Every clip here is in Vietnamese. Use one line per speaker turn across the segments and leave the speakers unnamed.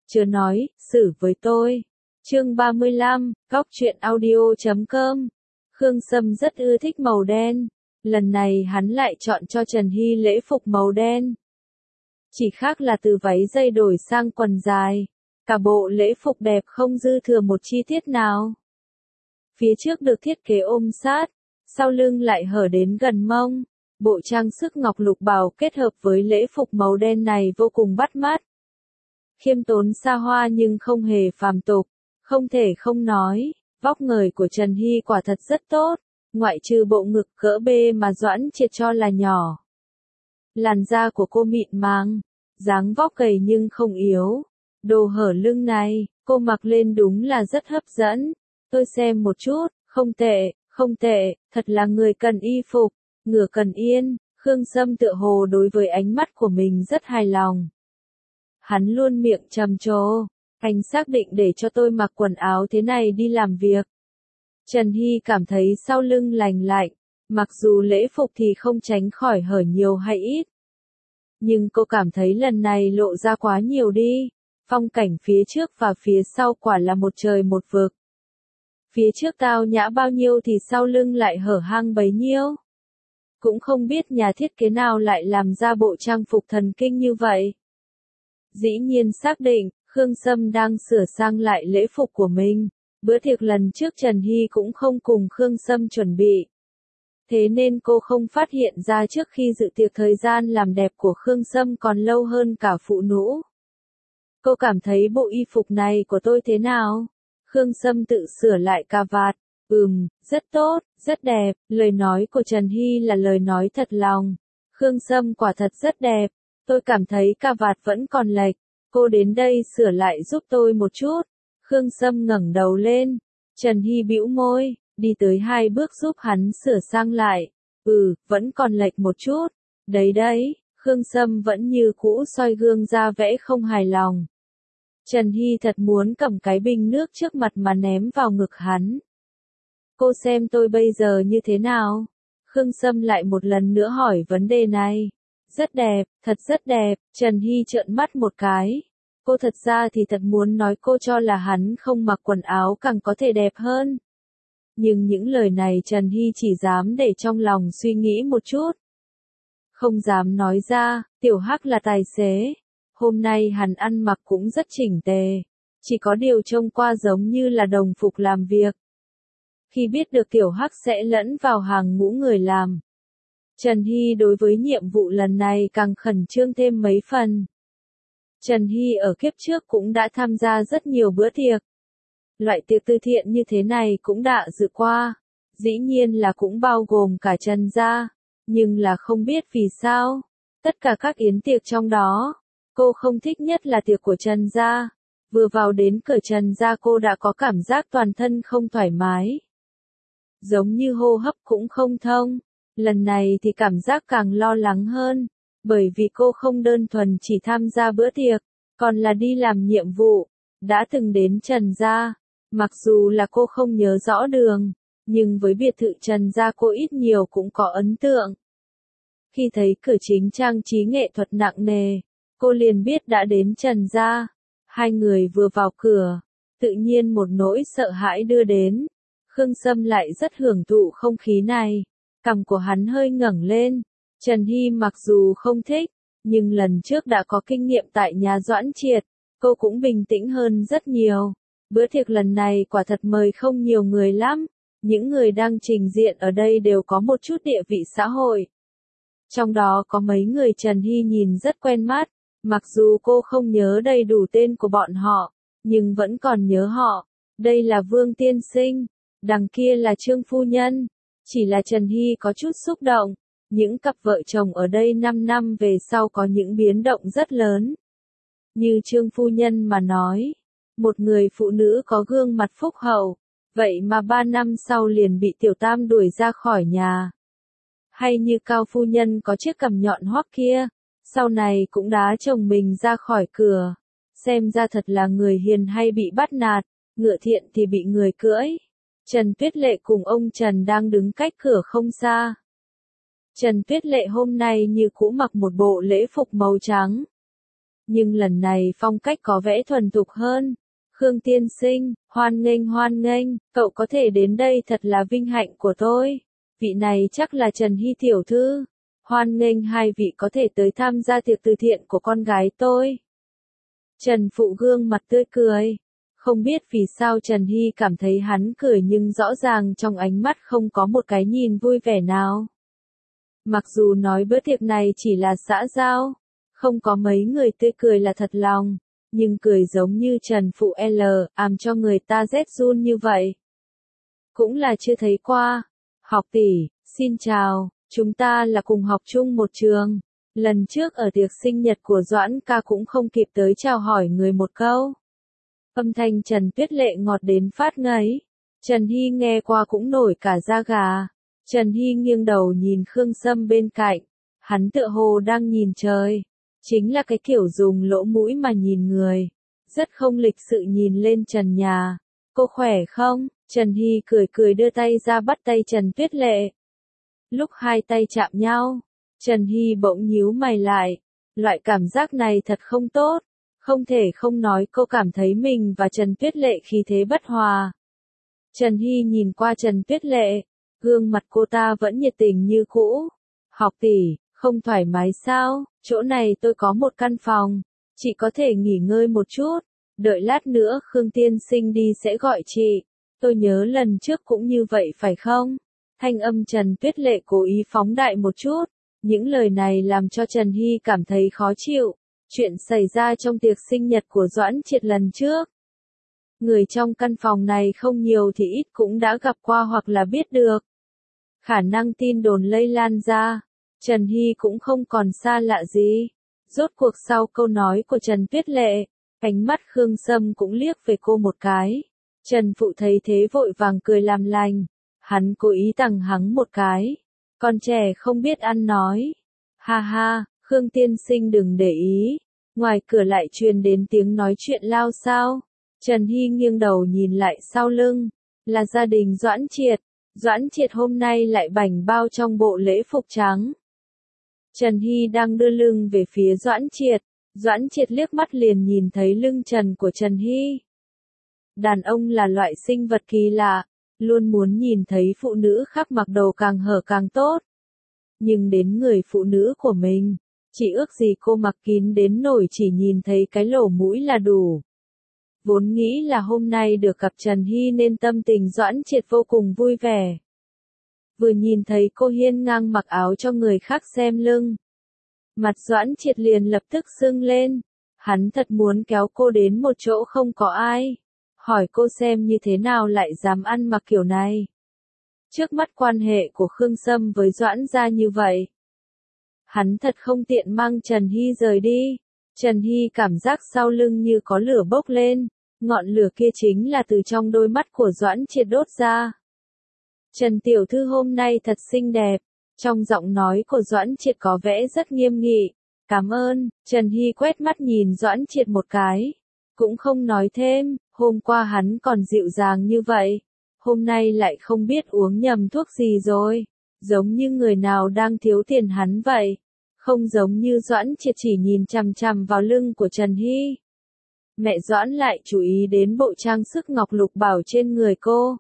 Chớ nói, xử với tôi. Chương 35, Góc truyện audio.com. Khương Sâm rất ưa thích màu đen. Lần này hắn lại chọn cho Trần Hy lễ phục màu đen. Chỉ khác là từ váy dây đổi sang quần dài. Cả bộ lễ phục đẹp không dư thừa một chi tiết nào. Phía trước được thiết kế ôm sát, sau lưng lại hở đến gần mông. Bộ trang sức ngọc lục bào kết hợp với lễ phục màu đen này vô cùng bắt mắt. Khiêm tốn xa hoa nhưng không hề phàm tục, không thể không nói, vóc người của Trần Hy quả thật rất tốt, ngoại trừ bộ ngực cỡ B mà Doãn Triệt cho là nhỏ. Làn da của cô mịn màng, dáng vóc gầy nhưng không yếu, đồ hở lưng này, cô mặc lên đúng là rất hấp dẫn. Tôi xem một chút, không tệ, thật là người cần y phục, ngựa cần yên. Khương Sâm tựa hồ đối với ánh mắt của mình rất hài lòng. Hắn luôn miệng trầm trồ, anh xác định để cho tôi mặc quần áo thế này đi làm việc. Trần Hy cảm thấy sau lưng lành lạnh, mặc dù lễ phục thì không tránh khỏi hở nhiều hay ít. Nhưng cô cảm thấy lần này lộ ra quá nhiều đi, phong cảnh phía trước và phía sau quả là một trời một vực. Phía trước tao nhã bao nhiêu thì sau lưng lại hở hang bấy nhiêu. Cũng không biết nhà thiết kế nào lại làm ra bộ trang phục thần kinh như vậy. Dĩ nhiên xác định, Khương Sâm đang sửa sang lại lễ phục của mình. Bữa tiệc lần trước Trần Hy cũng không cùng Khương Sâm chuẩn bị. Thế nên cô không phát hiện ra trước khi dự tiệc thời gian làm đẹp của Khương Sâm còn lâu hơn cả phụ nữ. Cô cảm thấy bộ y phục này của tôi thế nào? Khương Sâm tự sửa lại cà vạt. Rất tốt, rất đẹp. Lời nói của Trần Hy là lời nói thật lòng. Khương Sâm quả thật rất đẹp. Tôi cảm thấy cà vạt vẫn còn lệch. Cô đến đây sửa lại giúp tôi một chút. Khương Sâm ngẩng đầu lên. Trần Hy bĩu môi, đi tới 2 bước giúp hắn sửa sang lại. Vẫn còn lệch một chút. Đấy. Khương Sâm vẫn như cũ soi gương ra vẽ không hài lòng. Trần Hy thật muốn cầm cái bình nước trước mặt mà ném vào ngực hắn. Cô xem tôi bây giờ như thế nào? Khương Sâm lại một lần nữa hỏi vấn đề này. Rất đẹp, thật rất đẹp. Trần Hy trợn mắt một cái. Cô thật ra thì thật muốn nói cô cho là hắn không mặc quần áo càng có thể đẹp hơn. Nhưng những lời này Trần Hy chỉ dám để trong lòng suy nghĩ một chút. Không dám nói ra, Tiểu Hắc là tài xế. Hôm nay hắn ăn mặc cũng rất chỉnh tề. Chỉ có điều trông qua giống như là đồng phục làm việc. Khi biết được Tiểu Hắc sẽ lẫn vào hàng ngũ người làm, Trần Hy đối với nhiệm vụ lần này càng khẩn trương thêm mấy phần. Trần Hy ở kiếp trước cũng đã tham gia rất nhiều bữa tiệc. Loại tiệc từ thiện như thế này cũng đã dự qua. Dĩ nhiên là cũng bao gồm cả Trần gia. Nhưng là không biết vì sao. Tất cả các yến tiệc trong đó, cô không thích nhất là tiệc của Trần gia. Vừa vào đến cửa Trần gia cô đã có cảm giác toàn thân không thoải mái. Giống như hô hấp cũng không thông. Lần này thì cảm giác càng lo lắng hơn. Bởi vì cô không đơn thuần chỉ tham gia bữa tiệc, còn là đi làm nhiệm vụ. Đã từng đến Trần gia. Mặc dù là cô không nhớ rõ đường, nhưng với biệt thự Trần gia cô ít nhiều cũng có ấn tượng. Khi thấy cửa chính trang trí nghệ thuật nặng nề, cô liền biết đã đến Trần gia. Hai người vừa vào cửa, tự nhiên một nỗi sợ hãi đưa đến. Khương Sâm lại rất hưởng thụ không khí này. Cằm của hắn hơi ngẩng lên. Trần Hy mặc dù không thích, nhưng lần trước đã có kinh nghiệm tại nhà Doãn Triệt, cô cũng bình tĩnh hơn rất nhiều. Bữa tiệc lần này quả thật mời không nhiều người lắm. Những người đang trình diện ở đây đều có một chút địa vị xã hội. Trong đó có mấy người Trần Hy nhìn rất quen mắt. Mặc dù cô không nhớ đầy đủ tên của bọn họ, nhưng vẫn còn nhớ họ. Đây là Vương Tiên Sinh, đằng kia là Trương Phu Nhân. Chỉ là Trần Hy có chút xúc động. Những cặp vợ chồng ở đây 5 năm về sau có những biến động rất lớn. Như Trương Phu Nhân mà nói, một người phụ nữ có gương mặt phúc hậu, vậy mà 3 năm sau liền bị Tiểu Tam đuổi ra khỏi nhà. Hay như Cao Phu Nhân có chiếc cằm nhọn hoắt kia, sau này cũng đá chồng mình ra khỏi cửa. Xem ra thật là người hiền hay bị bắt nạt, ngựa thiện thì bị người cưỡi. Trần Tuyết Lệ cùng ông Trần đang đứng cách cửa không xa. Trần Tuyết Lệ hôm nay như cũ mặc một bộ lễ phục màu trắng. Nhưng lần này phong cách có vẻ thuần thục hơn. Khương tiên sinh, hoan nghênh, cậu có thể đến đây thật là vinh hạnh của tôi. Vị này chắc là Trần Hy tiểu thư. Hoan nghênh hai vị có thể tới tham gia tiệc từ thiện của con gái tôi. Trần Phụ gương mặt tươi cười. Không biết vì sao Trần Hy cảm thấy hắn cười nhưng rõ ràng trong ánh mắt không có một cái nhìn vui vẻ nào. Mặc dù nói bữa tiệc này chỉ là xã giao, không có mấy người tươi cười là thật lòng, nhưng cười giống như Trần Phụ làm cho người ta rét run như vậy. Cũng là chưa thấy qua. Học tỷ, xin chào, chúng ta là cùng học chung một trường. Lần trước ở tiệc sinh nhật của Doãn ca cũng không kịp tới chào hỏi người một câu. Âm thanh Trần Tuyết Lệ ngọt đến phát ngấy. Trần Hy nghe qua cũng nổi cả da gà. Trần Hy nghiêng đầu nhìn Khương Sâm bên cạnh. Hắn tựa hồ đang nhìn trời. Chính là cái kiểu dùng lỗ mũi mà nhìn người. Rất không lịch sự nhìn lên trần nhà. Cô khỏe không? Trần Hy cười cười đưa tay ra bắt tay Trần Tuyết Lệ. Lúc hai tay chạm nhau, Trần Hy bỗng nhíu mày lại. Loại cảm giác này thật không tốt. Không thể không nói cô cảm thấy mình và Trần Tuyết Lệ khí thế bất hòa. Trần Hy nhìn qua Trần Tuyết Lệ. Gương mặt cô ta vẫn nhiệt tình như cũ. Học tỷ, không thoải mái sao? Chỗ này tôi có một căn phòng. Chị có thể nghỉ ngơi một chút. Đợi lát nữa Khương tiên sinh đi sẽ gọi chị. Tôi nhớ lần trước cũng như vậy phải không? Thanh âm Trần Tuyết Lệ cố ý phóng đại một chút. Những lời này làm cho Trần Hy cảm thấy khó chịu. Chuyện xảy ra trong tiệc sinh nhật của Doãn Triệt lần trước. Người trong căn phòng này không nhiều thì ít cũng đã gặp qua hoặc là biết được. Khả năng tin đồn lây lan ra. Trần Hy cũng không còn xa lạ gì. Rốt cuộc sau câu nói của Trần Tuyết Lệ, ánh mắt Khương Sâm cũng liếc về cô một cái. Trần Phụ thấy thế vội vàng cười làm lành. Hắn cố ý tằng hắng một cái. Con trẻ không biết ăn nói. Ha ha, Khương tiên sinh đừng để ý. Ngoài cửa lại truyền đến tiếng nói chuyện lao xao. Trần Hy nghiêng đầu nhìn lại sau lưng. Là gia đình Doãn Triệt. Doãn Triệt hôm nay lại bảnh bao trong bộ lễ phục trắng. Trần Hy đang đưa lưng về phía Doãn Triệt. Doãn Triệt liếc mắt liền nhìn thấy lưng trần của Trần Hy. Đàn ông là loại sinh vật kỳ lạ, luôn muốn nhìn thấy phụ nữ khác mặc đầu càng hở càng tốt. Nhưng đến người phụ nữ của mình, chỉ ước gì cô mặc kín đến nổi chỉ nhìn thấy cái lỗ mũi là đủ. Vốn nghĩ là hôm nay được gặp Trần Hy nên tâm tình Doãn Triệt vô cùng vui vẻ. Vừa nhìn thấy cô hiên ngang mặc áo cho người khác xem lưng. Mặt Doãn Triệt liền lập tức sưng lên. Hắn thật muốn kéo cô đến một chỗ không có ai. Hỏi cô xem như thế nào lại dám ăn mặc kiểu này. Trước mắt quan hệ của Khương Sâm với Doãn gia như vậy. Hắn thật không tiện mang Trần Hy rời đi. Trần Hy cảm giác sau lưng như có lửa bốc lên. Ngọn lửa kia chính là từ trong đôi mắt của Doãn Triệt đốt ra. Trần tiểu thư hôm nay thật xinh đẹp. Trong giọng nói của Doãn Triệt có vẻ rất nghiêm nghị. Cảm ơn. Trần Hy quét mắt nhìn Doãn Triệt một cái. Cũng không nói thêm. Hôm qua hắn còn dịu dàng như vậy. Hôm nay lại không biết uống nhầm thuốc gì rồi. Giống như người nào đang thiếu tiền hắn vậy. Không giống như Doãn Triệt chỉ nhìn chằm chằm vào lưng của Trần Hy. Mẹ Doãn lại chú ý đến bộ trang sức ngọc lục bảo trên người cô.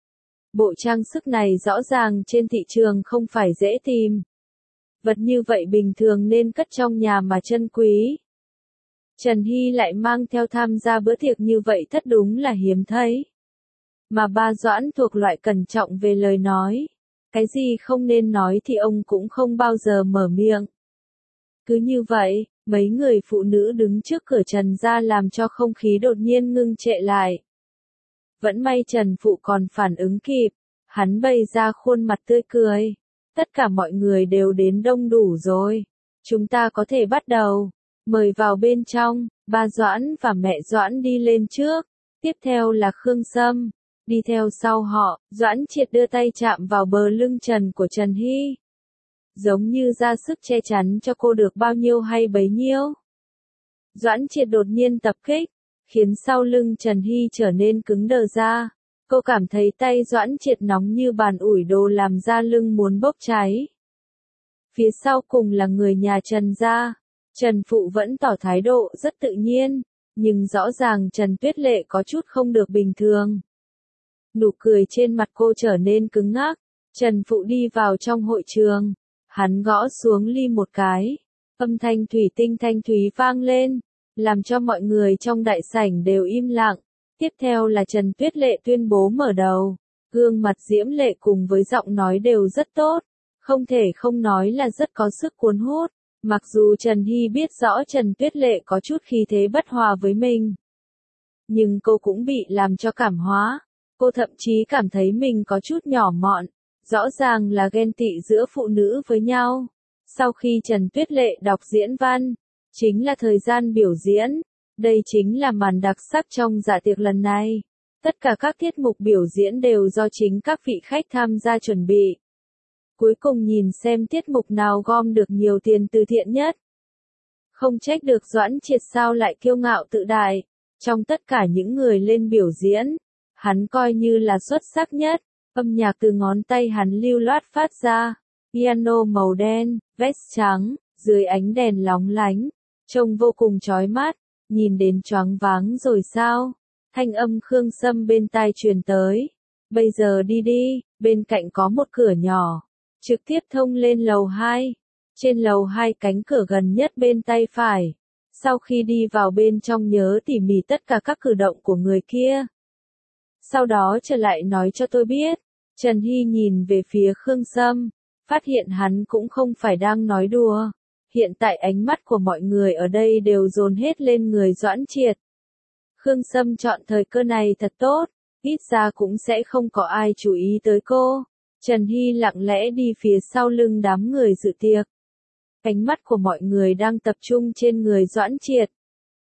Bộ trang sức này rõ ràng trên thị trường không phải dễ tìm. Vật như vậy bình thường nên cất trong nhà mà trân quý. Trần Hy lại mang theo tham gia bữa tiệc như vậy thật đúng là hiếm thấy. Mà ba Doãn thuộc loại cẩn trọng về lời nói. Cái gì không nên nói thì ông cũng không bao giờ mở miệng. Cứ như vậy, mấy người phụ nữ đứng trước cửa Trần gia làm cho không khí đột nhiên ngưng trệ lại. Vẫn may Trần Phụ còn phản ứng kịp. Hắn bày ra khuôn mặt tươi cười. Tất cả mọi người đều đến đông đủ rồi. Chúng ta có thể bắt đầu. Mời vào bên trong. Ba Doãn và mẹ Doãn đi lên trước. Tiếp theo là Khương Sâm. Đi theo sau họ, Doãn Triệt đưa tay chạm vào bờ lưng trần của Trần Hy. Giống như ra sức che chắn cho cô được bao nhiêu hay bấy nhiêu. Doãn Triệt đột nhiên tập kích, khiến sau lưng Trần Hy trở nên cứng đờ ra. Cô cảm thấy tay Doãn Triệt nóng như bàn ủi đồ làm da lưng muốn bốc cháy. Phía sau cùng là người nhà Trần gia. Trần Phụ vẫn tỏ thái độ rất tự nhiên, nhưng rõ ràng Trần Tuyết Lệ có chút không được bình thường. Nụ cười trên mặt cô trở nên cứng ngắc. Trần Phụ đi vào trong hội trường, hắn gõ xuống ly một cái, âm thanh thủy tinh thanh thúy vang lên, làm cho mọi người trong đại sảnh đều im lặng. Tiếp theo là Trần Tuyết Lệ tuyên bố mở đầu, gương mặt diễm lệ cùng với giọng nói đều rất tốt, không thể không nói là rất có sức cuốn hút. Mặc dù Trần Hy biết rõ Trần Tuyết Lệ có chút khí thế bất hòa với mình, nhưng cô cũng bị làm cho cảm hóa. Cô thậm chí cảm thấy mình có chút nhỏ mọn, rõ ràng là ghen tị giữa phụ nữ với nhau. Sau khi Trần Tuyết Lệ đọc diễn văn, chính là thời gian biểu diễn. Đây chính là màn đặc sắc trong dạ tiệc lần này. Tất cả các tiết mục biểu diễn đều do chính các vị khách tham gia chuẩn bị. Cuối cùng nhìn xem tiết mục nào gom được nhiều tiền từ thiện nhất. Không trách được Doãn Triệt sao lại kiêu ngạo tự đại. Trong tất cả những người lên biểu diễn, hắn coi như là xuất sắc nhất. Âm nhạc từ ngón tay hắn lưu loát phát ra. Piano màu đen, vest trắng, dưới ánh đèn lóng lánh, trông vô cùng chói mắt, nhìn đến choáng váng rồi sao? Thanh âm Khương Sâm bên tai truyền tới. Bây giờ đi đi, bên cạnh có một cửa nhỏ, trực tiếp thông lên lầu 2. Trên lầu 2 cánh cửa gần nhất bên tay phải. Sau khi đi vào bên trong nhớ tỉ mỉ tất cả các cử động của người kia. Sau đó trở lại nói cho tôi biết. Trần Hy nhìn về phía Khương Sâm, phát hiện hắn cũng không phải đang nói đùa. Hiện tại ánh mắt của mọi người ở đây đều dồn hết lên người Doãn Triệt. Khương Sâm chọn thời cơ này thật tốt, ít ra cũng sẽ không có ai chú ý tới cô. Trần Hy lặng lẽ đi phía sau lưng đám người dự tiệc. Ánh mắt của mọi người đang tập trung trên người Doãn Triệt.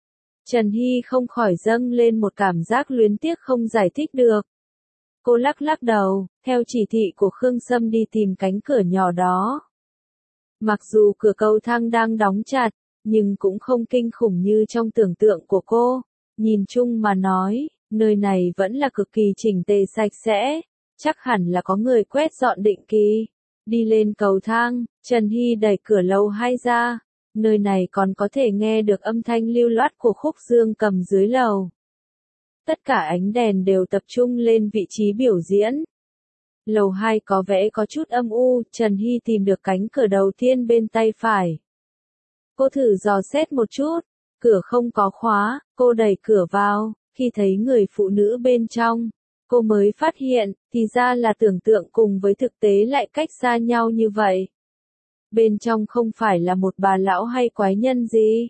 Trần Hy không khỏi dâng lên một cảm giác luyến tiếc không giải thích được. Cô lắc lắc đầu, theo chỉ thị của Khương Sâm đi tìm cánh cửa nhỏ đó. Mặc dù cửa cầu thang đang đóng chặt, nhưng cũng không kinh khủng như trong tưởng tượng của cô. Nhìn chung mà nói, nơi này vẫn là cực kỳ chỉnh tề sạch sẽ, chắc hẳn là có người quét dọn định kỳ. Đi lên cầu thang, Trần Hy đẩy cửa lầu 2 ra, nơi này còn có thể nghe được âm thanh lưu loát của khúc dương cầm dưới lầu. Tất cả ánh đèn đều tập trung lên vị trí biểu diễn. Lầu 2 có vẻ có chút âm u, Trần Hy tìm được cánh cửa đầu tiên bên tay phải. Cô thử dò xét một chút, cửa không có khóa, cô đẩy cửa vào, khi thấy người phụ nữ bên trong, cô mới phát hiện, thì ra là tưởng tượng cùng với thực tế lại cách xa nhau như vậy. Bên trong không phải là một bà lão hay quái nhân gì,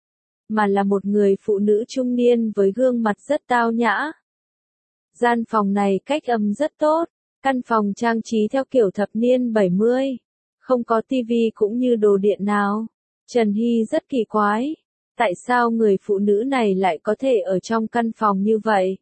mà là một người phụ nữ trung niên với gương mặt rất tao nhã. Gian phòng này cách âm rất tốt, căn phòng trang trí theo kiểu thập niên 70, không có tivi cũng như đồ điện nào. Trần Hy rất kỳ quái, tại sao người phụ nữ này lại có thể ở trong căn phòng như vậy?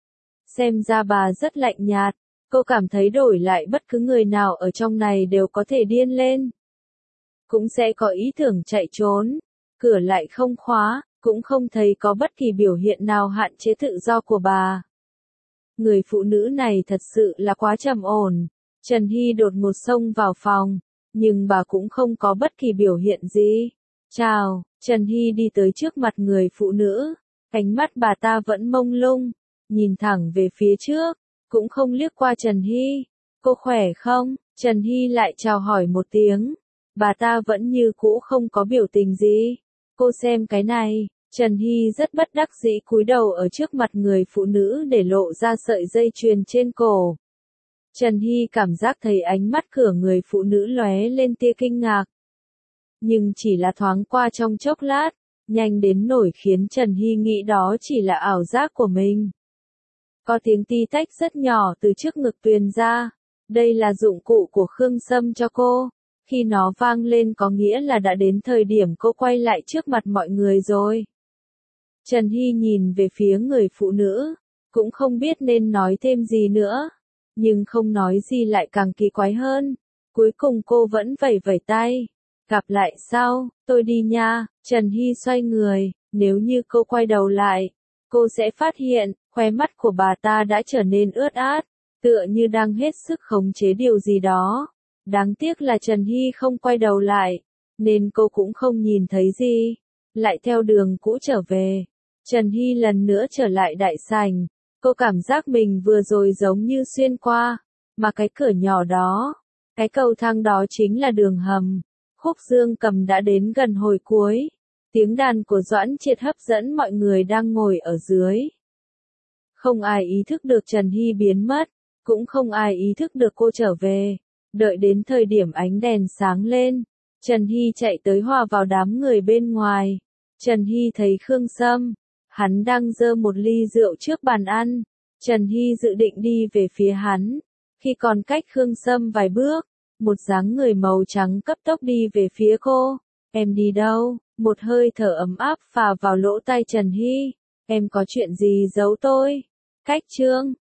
Xem ra bà rất lạnh nhạt, cô cảm thấy đổi lại bất cứ người nào ở trong này đều có thể điên lên. Cũng sẽ có ý tưởng chạy trốn, cửa lại không khóa, cũng không thấy có bất kỳ biểu hiện nào hạn chế tự do của bà. Người phụ nữ này thật sự là quá trầm ổn. Trần Hy đột ngột xông vào phòng, nhưng bà cũng không có bất kỳ biểu hiện gì. Chào, Trần Hy đi tới trước mặt người phụ nữ, ánh mắt bà ta vẫn mông lung, nhìn thẳng về phía trước, cũng không liếc qua Trần Hy. Cô khỏe không? Trần Hy lại chào hỏi một tiếng, bà ta vẫn như cũ không có biểu tình gì. Cô xem cái này. Trần Hy rất bất đắc dĩ cúi đầu ở trước mặt người phụ nữ để lộ ra sợi dây chuyền trên cổ. Trần Hy cảm giác thấy ánh mắt của người phụ nữ lóe lên tia kinh ngạc. Nhưng chỉ là thoáng qua trong chốc lát, nhanh đến nỗi khiến Trần Hy nghĩ đó chỉ là ảo giác của mình. Có tiếng ti tách rất nhỏ từ trước ngực truyền ra. Đây là dụng cụ của Khương Sâm cho cô. Khi nó vang lên có nghĩa là đã đến thời điểm cô quay lại trước mặt mọi người rồi. Trần Hy nhìn về phía người phụ nữ, cũng không biết nên nói thêm gì nữa, nhưng không nói gì lại càng kỳ quái hơn. Cuối cùng cô vẫn vẫy vẫy tay. Gặp lại sau, tôi đi nha. Trần Hy xoay người, nếu như cô quay đầu lại, cô sẽ phát hiện, khóe mắt của bà ta đã trở nên ướt át, tựa như đang hết sức khống chế điều gì đó. Đáng tiếc là Trần Hy không quay đầu lại. nên cô cũng không nhìn thấy gì, lại theo đường cũ trở về. Trần Hy lần nữa trở lại đại sảnh, cô cảm giác mình vừa rồi giống như xuyên qua, mà cái cửa nhỏ đó, cái cầu thang đó chính là đường hầm. Khúc Dương Cầm đã đến gần hồi cuối, tiếng đàn của Doãn Triệt hấp dẫn mọi người đang ngồi ở dưới. Không ai ý thức được Trần Hy biến mất, cũng không ai ý thức được cô trở về. Đợi đến thời điểm ánh đèn sáng lên, Trần Hy chạy tới hòa vào đám người bên ngoài. Trần Hy thấy Khương Sâm, hắn đang giơ một ly rượu trước bàn ăn. Trần Hy dự định đi về phía hắn, khi còn cách Khương Sâm vài bước, một dáng người màu trắng cấp tốc đi về phía cô. Em đi đâu? Một hơi thở ấm áp phả vào lỗ tai Trần Hy. Em có chuyện gì giấu tôi? Cách Trương.